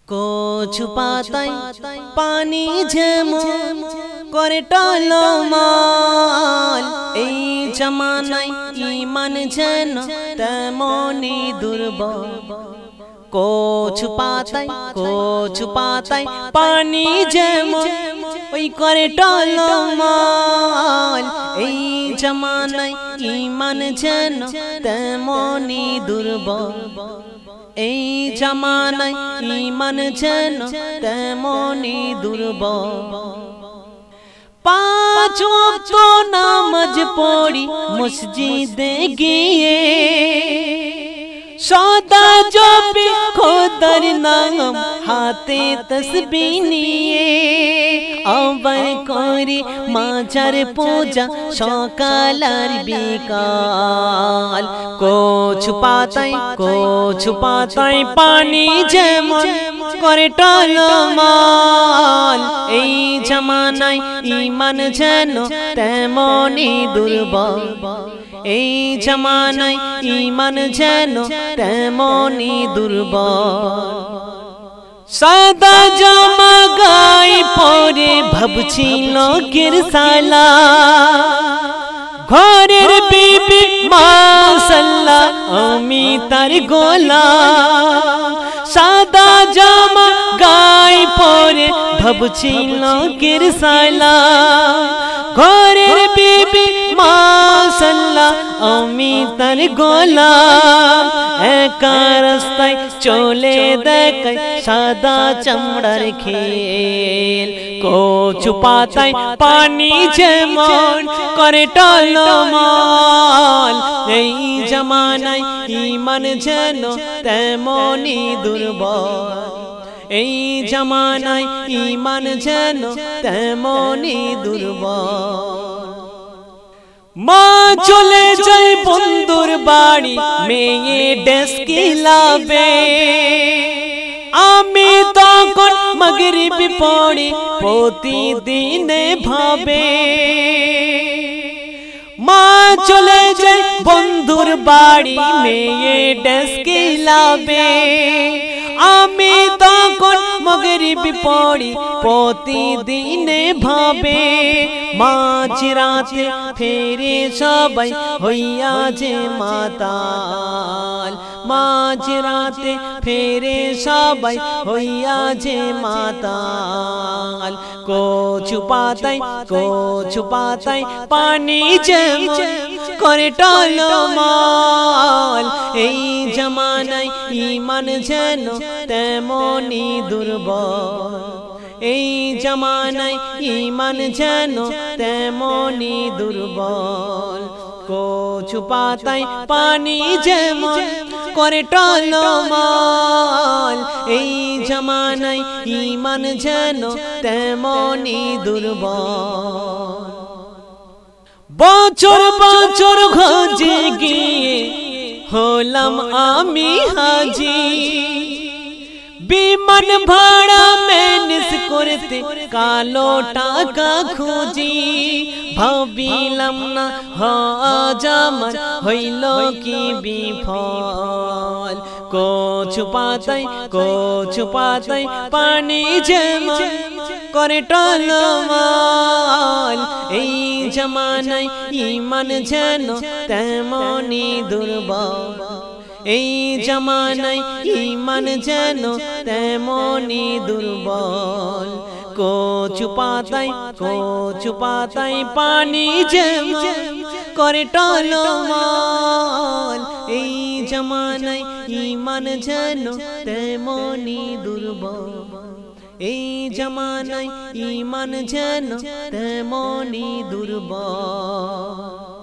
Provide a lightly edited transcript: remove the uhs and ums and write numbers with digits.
কচু পাতায় পানি যেমন করে টলমল, এই জামানায় ঈমান যেন তেমনি দুর্বল। কচু পাতায় পানি যেমন ওই করে টলমল, এই জামানায় ঈমান যেন তেমনি দুর্বল। এই জামানায় ঈমান যেন তেমনি দুর্বল। পাঁচ ওয়াক্ত নামাজ পড়ি মসজিদে গিয়ে, সদা জপি খোদার নাম হাতে তসবিহ নিয়ে, আবার করি মাজার পূজা সকাল আর বিকাল। কচু পাতায় পানি যেমন করে টলমল, এই জামানায় ঈমান যেন তেমনি দুর্বল। এই জামানায় ঈমান যেন তেমনি দুর্বল। সাদা জামা গায়ে পরে ভাবছি লোকের সালা, ঘরের বিবি মাশাআল্লাহ আমি তার গোলাম। সাদা জামা গায়ে পরে ভাবছি লোকের সালা, ঘরের বিবি মাশাআল্লাহ আমি তার গোলাম। একা রাস্তায় চলে দেখাই সাদা চামড়ার খেল, কচু পাতায় পানি যেমন করে টলমল, এই জামানায় ঈমান যেন তেমনি দুর্বল। এই জামানায় ঈমান যেন তেমনি দুর্বল। মা চলে যায় বন্ধুর বাড়ি মেয়ে ডেস্কি লাবে, আমি তখন মাগরিব পড়ি প্রতিদিনে ভাবে। মা চলে যায় বন্ধুর বাড়ি মেয়ে ডেস্কি লাবে, আমি তখন মাগরিব পড়ি প্রতিদিনে ভাবে। মাঝরাতে ফেরে সবাই হইয়া যে মাতাল, মাঝরাতে ফেরে সবাই হইয়া যে মাতাল। কচু পাতায় পানি যেমন করে টলমল, এই জামানায় ঈমান যেন তেমনি দুর্বল। এই জামানায় ঈমান যেন তেমনি দুর্বল। কচু পাতায় পানি যেমন করে টলমল, এই জামানায় ঈমান যেন তেমনি দুর্বল। বছর বছর খোঁজে গিয়ে হলাম আমি হাজি, বিমান ভাড়া ম্যানেজ করতে কালো টাকা খুঁজি। ভাবিলাম না আজ আমার হইল কি বিফল, কচু পাতায় পানি যেমন করে টলমল, এই জামানায় ঈমান যেন তেমনি দুর্বল। এই জামানায় ঈমান যেন তেমনি দুর্বল। কচু পাতায় পানি যেমন করে টলমল, এই জামানায় ঈমান যেন তেমনি দুর্বল। এই জামানায় ঈমান যেন তেমনি দুর্বল।